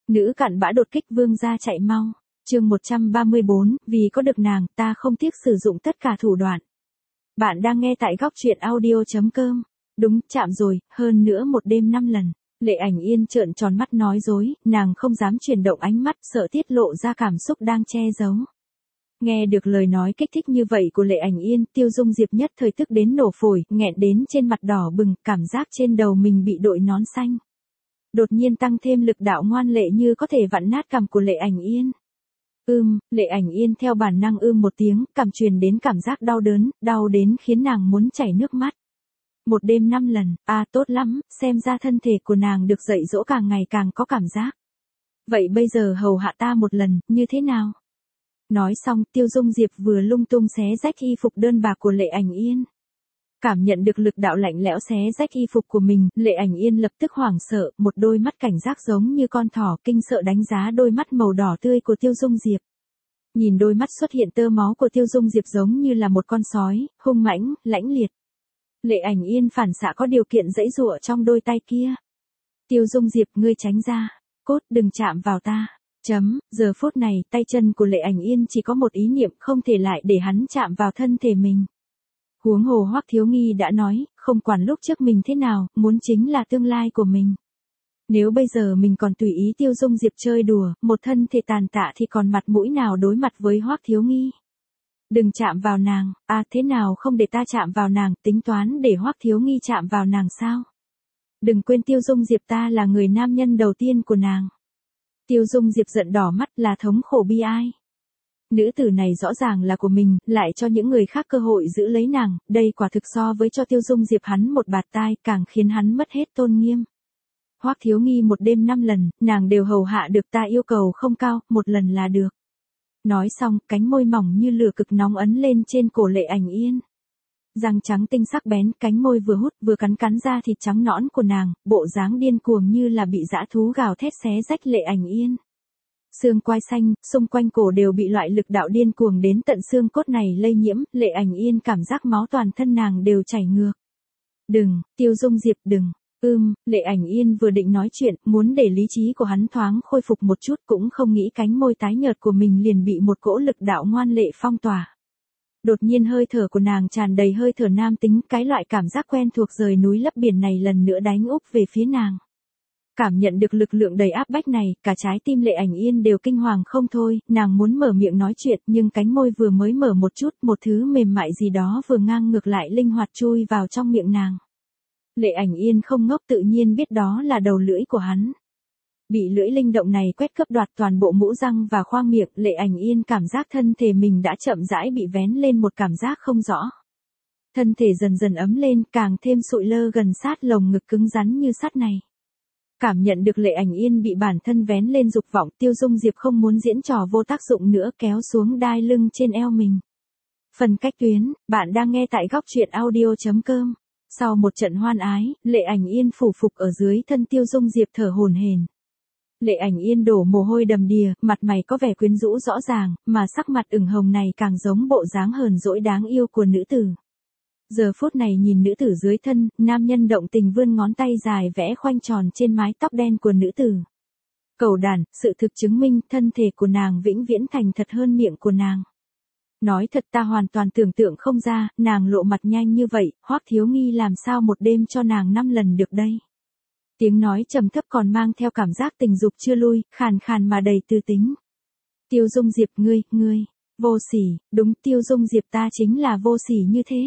Nữ cặn bã đột kích vương gia chạy mau. Chương 134, vì có được nàng, ta không tiếc sử dụng tất cả thủ đoạn. Bạn đang nghe tại góc truyện audio.com. Đúng, chạm rồi, hơn nữa một đêm 5 lần. Lệ Ảnh Yên trợn tròn mắt nói dối, nàng không dám chuyển động ánh mắt, sợ tiết lộ ra cảm xúc đang che giấu. Nghe được lời nói kích thích như vậy của Lệ Ảnh Yên, Tiêu Dung Diệp nhất thời tức đến nổ phổi, nghẹn đến trên mặt đỏ bừng, cảm giác trên đầu mình bị đội nón xanh. Đột nhiên tăng thêm lực đạo ngoan lệ như có thể vặn nát cằm của Lệ Ảnh Yên. Lệ Ảnh Yên theo bản năng một tiếng, cảm truyền đến cảm giác đau đớn, đau đến khiến nàng muốn chảy nước mắt. Một đêm 5 lần, tốt lắm, xem ra thân thể của nàng được dạy dỗ càng ngày càng có cảm giác. Vậy bây giờ hầu hạ ta một lần, như thế nào? Nói xong, Tiêu Dung Diệp vừa lung tung xé rách y phục đơn bạc của Lệ Ảnh Yên. Cảm nhận được lực đạo lạnh lẽo xé rách y phục của mình, Lệ Ảnh Yên lập tức hoảng sợ, một đôi mắt cảnh giác giống như con thỏ kinh sợ đánh giá đôi mắt màu đỏ tươi của Tiêu Dung Diệp. Nhìn đôi mắt xuất hiện tơ máu của Tiêu Dung Diệp giống như là một con sói, hung mãnh, lãnh liệt. Lệ Ảnh Yên phản xạ có điều kiện giãy giụa trong đôi tay kia. Tiêu Dung Diệp, ngươi tránh ra, cốt đừng chạm vào ta. Giờ phút này, tay chân của Lệ Ảnh Yên chỉ có một ý niệm, không thể lại để hắn chạm vào thân thể mình. Huống hồ Hoắc Thiếu Nghi đã nói, không quản lúc trước mình thế nào, muốn chính là tương lai của mình. Nếu bây giờ mình còn tùy ý Tiêu Dung Diệp chơi đùa, một thân thể tàn tạ thì còn mặt mũi nào đối mặt với Hoắc Thiếu Nghi. Đừng chạm vào nàng, thế nào không để ta chạm vào nàng, tính toán để Hoắc Thiếu Nghi chạm vào nàng sao? Đừng quên Tiêu Dung Diệp ta là người nam nhân đầu tiên của nàng. Tiêu Dung Diệp giận đỏ mắt là thống khổ bi ai. Nữ tử này rõ ràng là của mình, lại cho những người khác cơ hội giữ lấy nàng, đây quả thực so với cho Tiêu Dung Diệp hắn một bạt tai càng khiến hắn mất hết tôn nghiêm. Hoắc Thiếu Nghi một đêm 5 lần, nàng đều hầu hạ được, ta yêu cầu không cao, một lần là được. Nói xong, cánh môi mỏng như lửa cực nóng ấn lên trên cổ Lệ Ảnh Yên. Răng trắng tinh sắc bén, cánh môi vừa hút vừa cắn ra thịt trắng nõn của nàng, bộ dáng điên cuồng như là bị dã thú gào thét xé rách Lệ Ảnh Yên. Xương quai xanh, xung quanh cổ đều bị loại lực đạo điên cuồng đến tận xương cốt này lây nhiễm, Lệ Ảnh Yên cảm giác máu toàn thân nàng đều chảy ngược. Đừng, Tiêu Dung Diệp đừng. Lệ Ảnh Yên vừa định nói chuyện, muốn để lý trí của hắn thoáng khôi phục một chút cũng không nghĩ cánh môi tái nhợt của mình liền bị một cỗ lực đạo ngoan lệ phong tỏa. Đột nhiên hơi thở của nàng tràn đầy hơi thở nam tính, cái loại cảm giác quen thuộc rời núi lấp biển này lần nữa đánh úp về phía nàng. Cảm nhận được lực lượng đầy áp bách này, cả trái tim Lệ Ảnh Yên đều kinh hoàng không thôi, nàng muốn mở miệng nói chuyện nhưng cánh môi vừa mới mở một chút, một thứ mềm mại gì đó vừa ngang ngược lại linh hoạt chui vào trong miệng nàng. Lệ Ảnh Yên không ngốc tự nhiên biết đó là đầu lưỡi của hắn. Bị lưỡi linh động này quét cướp đoạt toàn bộ mũ răng và khoang miệng, Lệ Ảnh Yên cảm giác thân thể mình đã chậm rãi bị vén lên một cảm giác không rõ. Thân thể dần dần ấm lên, càng thêm sụi lơ gần sát lồng ngực cứng rắn như sắt này. Cảm nhận được Lệ Ảnh Yên bị bản thân vén lên dục vọng, Tiêu Dung Diệp không muốn diễn trò vô tác dụng nữa kéo xuống đai lưng trên eo mình. Phần cách tuyến, bạn đang nghe tại góc truyện audio.com. Sau một trận hoan ái, Lệ Ảnh Yên phủ phục ở dưới thân Tiêu Dung Diệp thở hổn hển. Lệ Ảnh Yên đổ mồ hôi đầm đìa, mặt mày có vẻ quyến rũ rõ ràng, mà sắc mặt ửng hồng này càng giống bộ dáng hờn dỗi đáng yêu của nữ tử. Giờ phút này nhìn nữ tử dưới thân, nam nhân động tình vươn ngón tay dài vẽ khoanh tròn trên mái tóc đen của nữ tử. Cầu đàn, sự thực chứng minh thân thể của nàng vĩnh viễn thành thật hơn miệng của nàng. Nói thật ta hoàn toàn tưởng tượng không ra, nàng lộ mặt nhanh như vậy, Hoắc Thiếu Nghi làm sao một đêm cho nàng 5 lần được đây. Tiếng nói trầm thấp còn mang theo cảm giác tình dục chưa lui, khàn khàn mà đầy tư tính. Tiêu Dung Diệp ngươi, vô sỉ, đúng Tiêu Dung Diệp ta chính là vô sỉ như thế.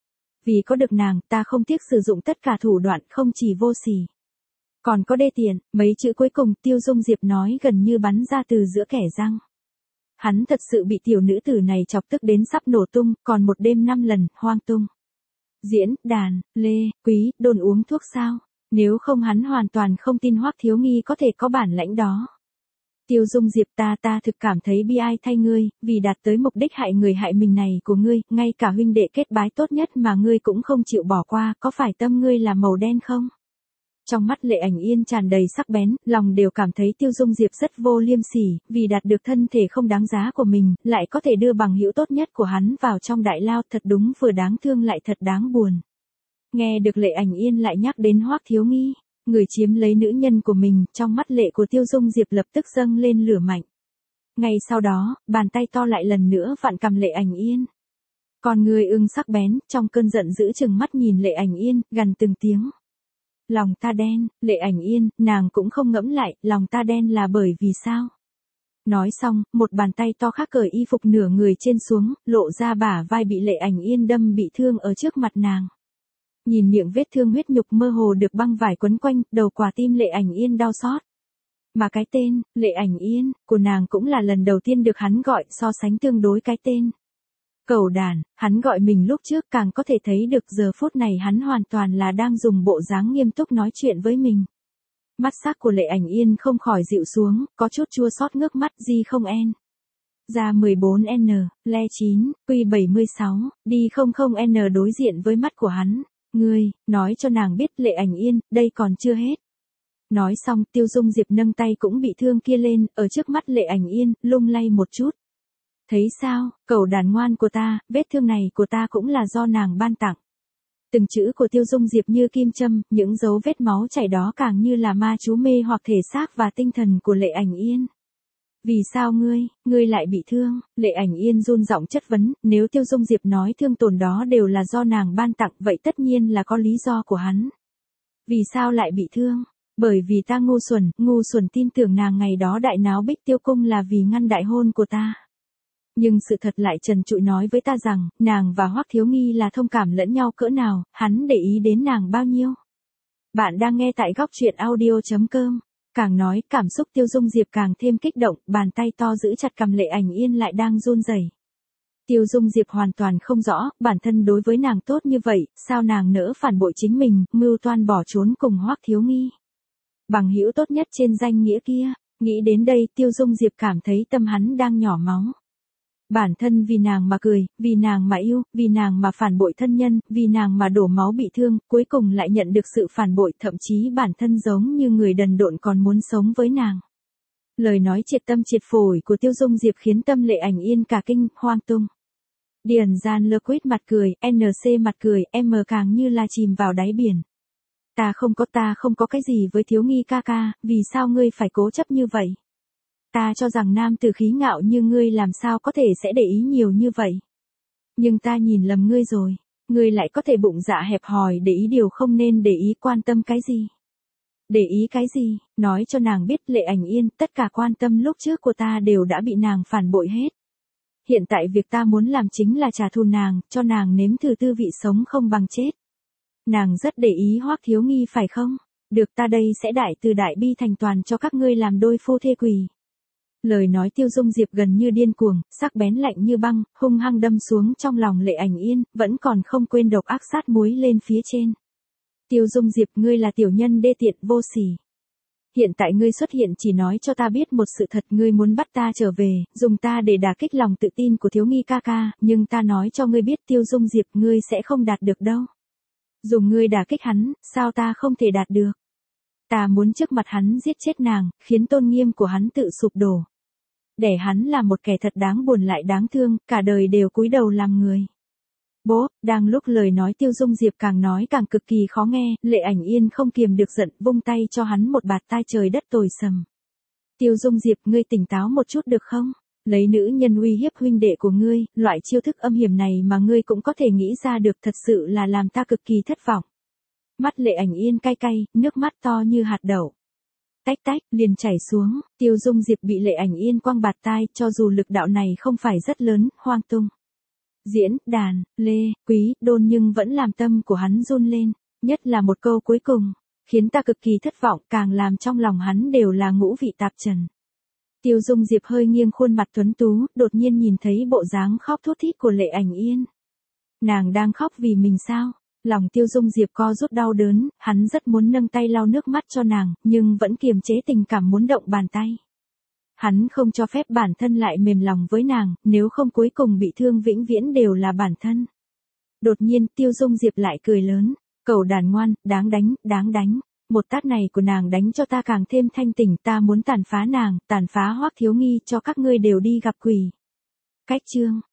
Vì có được nàng, ta không tiếc sử dụng tất cả thủ đoạn, không chỉ vô sỉ. Còn có đê tiện, mấy chữ cuối cùng Tiêu Dung Diệp nói gần như bắn ra từ giữa kẻ răng. Hắn thật sự bị tiểu nữ tử này chọc tức đến sắp nổ tung, còn một đêm 5 lần, hoang tung. Diễn, đàn, lê, quý, đồn uống thuốc sao? Nếu không hắn hoàn toàn không tin Hoắc Thiếu Nghi có thể có bản lãnh đó. Tiêu Dung Diệp ta thực cảm thấy bi ai thay ngươi, vì đạt tới mục đích hại người hại mình này của ngươi, ngay cả huynh đệ kết bái tốt nhất mà ngươi cũng không chịu bỏ qua, có phải tâm ngươi là màu đen không? Trong mắt Lệ Ảnh Yên tràn đầy sắc bén, lòng đều cảm thấy Tiêu Dung Diệp rất vô liêm sỉ, vì đạt được thân thể không đáng giá của mình, lại có thể đưa bằng hữu tốt nhất của hắn vào trong đại lao, thật đúng vừa đáng thương lại thật đáng buồn. Nghe được Lệ Ảnh Yên lại nhắc đến Hoắc Thiếu Nghi, Người chiếm lấy nữ nhân của mình, trong mắt lệ của Tiêu Dung Diệp lập tức dâng lên lửa mạnh. Ngay sau đó, bàn tay to lại lần nữa vặn cầm Lệ Ảnh Yên. Con người ưng sắc bén, trong cơn giận dữ chừng mắt nhìn Lệ Ảnh Yên, gằn từng tiếng. Lòng ta đen, Lệ Ảnh Yên, nàng cũng không ngẫm lại, lòng ta đen là bởi vì sao? Nói xong, một bàn tay to khác cởi y phục nửa người trên xuống, lộ ra bả vai bị Lệ Ảnh Yên đâm bị thương ở trước mặt nàng. Nhìn miệng vết thương huyết nhục mơ hồ được băng vải quấn quanh, đầu quả tim Lệ Ảnh Yên đau xót. Mà cái tên, Lệ Ảnh Yên, của nàng cũng là lần đầu tiên được hắn gọi, so sánh tương đối cái tên. Cẩu đàn, hắn gọi mình lúc trước càng có thể thấy được giờ phút này hắn hoàn toàn là đang dùng bộ dáng nghiêm túc nói chuyện với mình. Mắt sắc của Lệ Ảnh Yên không khỏi dịu xuống, có chút chua xót ngước mắt Di không en. Ra 14N, Le 9, Q76, đi 00N đối diện với mắt của hắn. Ngươi, nói cho nàng biết Lệ Ảnh Yên, đây còn chưa hết. Nói xong Tiêu Dung Diệp nâng tay cũng bị thương kia lên, ở trước mắt Lệ Ảnh Yên, lung lay một chút. Thấy sao, cẩu đàn ngoan của ta, vết thương này của ta cũng là do nàng ban tặng. Từng chữ của Tiêu Dung Diệp như kim châm, những dấu vết máu chảy đó càng như là ma chú mê hoặc thể xác và tinh thần của Lệ Ảnh Yên. Vì sao ngươi lại bị thương? Lệ Ảnh Yên run giọng chất vấn, nếu Tiêu Dung Diệp nói thương tổn đó đều là do nàng ban tặng, vậy tất nhiên là có lý do của hắn. Vì sao lại bị thương? Bởi vì ta ngu xuẩn tin tưởng nàng ngày đó đại náo Bích Tiêu Cung là vì ngăn đại hôn của ta. Nhưng sự thật lại trần trụi nói với ta rằng, nàng và Hoắc Thiếu Nghi là thông cảm lẫn nhau cỡ nào, hắn để ý đến nàng bao nhiêu. Bạn đang nghe tại góc truyện audio.com. Càng nói, cảm xúc Tiêu Dung Diệp càng thêm kích động, bàn tay to giữ chặt cầm Lệ Ảnh Yên lại đang run rẩy. Tiêu Dung Diệp hoàn toàn không rõ, bản thân đối với nàng tốt như vậy, sao nàng nỡ phản bội chính mình, mưu toan bỏ trốn cùng Hoắc Thiếu Nghi. Bằng hữu tốt nhất trên danh nghĩa kia, nghĩ đến đây Tiêu Dung Diệp cảm thấy tâm hắn đang nhỏ máu. Bản thân vì nàng mà cười, vì nàng mà yêu, vì nàng mà phản bội thân nhân, vì nàng mà đổ máu bị thương, cuối cùng lại nhận được sự phản bội, thậm chí bản thân giống như người đần độn còn muốn sống với nàng. Lời nói triệt tâm triệt phổi của Tiêu Dung Diệp khiến tâm Lệ Ảnh Yên cả kinh, hoang tung. Điền Gian Lơ Quýt mặt cười, NC mặt cười, M càng như là chìm vào đáy biển. Ta không có cái gì với Thiếu Nghi ca ca, vì sao ngươi phải cố chấp như vậy? Ta cho rằng nam tử khí ngạo như ngươi làm sao có thể sẽ để ý nhiều như vậy. Nhưng ta nhìn lầm ngươi rồi, ngươi lại có thể bụng dạ hẹp hòi để ý điều không nên để ý, quan tâm cái gì? Để ý cái gì, nói cho nàng biết Lệ Ảnh Yên, tất cả quan tâm lúc trước của ta đều đã bị nàng phản bội hết. Hiện tại việc ta muốn làm chính là trả thù nàng, cho nàng nếm thử tư vị sống không bằng chết. Nàng rất để ý Hoắc Thiếu Nghi phải không? Được, ta đây sẽ đại từ đại bi thành toàn cho các ngươi làm đôi phu thê quỳ. Lời nói Tiêu Dung Diệp gần như điên cuồng, sắc bén lạnh như băng, hung hăng đâm xuống trong lòng Lệ Ảnh Yên, vẫn còn không quên độc ác sát muối lên phía trên. Tiêu Dung Diệp, ngươi là tiểu nhân đê tiện vô sỉ. Hiện tại ngươi xuất hiện chỉ nói cho ta biết một sự thật, ngươi muốn bắt ta trở về, dùng ta để đả kích lòng tự tin của Thiếu Nghi ca ca, nhưng ta nói cho ngươi biết Tiêu Dung Diệp, ngươi sẽ không đạt được đâu. Dùng ngươi đả kích hắn, sao ta không thể đạt được? Ta muốn trước mặt hắn giết chết nàng, khiến tôn nghiêm của hắn tự sụp đổ. Để hắn là một kẻ thật đáng buồn lại đáng thương, cả đời đều cúi đầu làm người. Bố, đang lúc lời nói Tiêu Dung Diệp càng nói càng cực kỳ khó nghe, Lệ Ảnh Yên không kiềm được giận, vung tay cho hắn một bạt tai trời đất tối sầm. Tiêu Dung Diệp, ngươi tỉnh táo một chút được không? Lấy nữ nhân uy hiếp huynh đệ của ngươi, loại chiêu thức âm hiểm này mà ngươi cũng có thể nghĩ ra được, thật sự là làm ta cực kỳ thất vọng. Mắt Lệ Ảnh Yên cay cay, nước mắt to như hạt đậu. Tách tách, liền chảy xuống, Tiêu Dung Diệp bị Lệ Ảnh Yên quăng bạt tai, cho dù lực đạo này không phải rất lớn, hoang tung. Diễn, đàn, lê, quý, đôn nhưng vẫn làm tâm của hắn run lên, nhất là một câu cuối cùng, khiến ta cực kỳ thất vọng, càng làm trong lòng hắn đều là ngũ vị tạp trần. Tiêu Dung Diệp hơi nghiêng khuôn mặt tuấn tú, đột nhiên nhìn thấy bộ dáng khóc thút thít của Lệ Ảnh Yên. Nàng đang khóc vì mình sao? Lòng Tiêu Dung Diệp co rút đau đớn, hắn rất muốn nâng tay lau nước mắt cho nàng, nhưng vẫn kiềm chế tình cảm muốn động bàn tay. Hắn không cho phép bản thân lại mềm lòng với nàng, nếu không cuối cùng bị thương vĩnh viễn đều là bản thân. Đột nhiên Tiêu Dung Diệp lại cười lớn, cẩu đàn ngoan, đáng đánh. Một tát này của nàng đánh cho ta càng thêm thanh tỉnh, ta muốn tàn phá nàng, tàn phá Hoắc Thiếu Nghi cho các ngươi đều đi gặp quỷ. Cách chương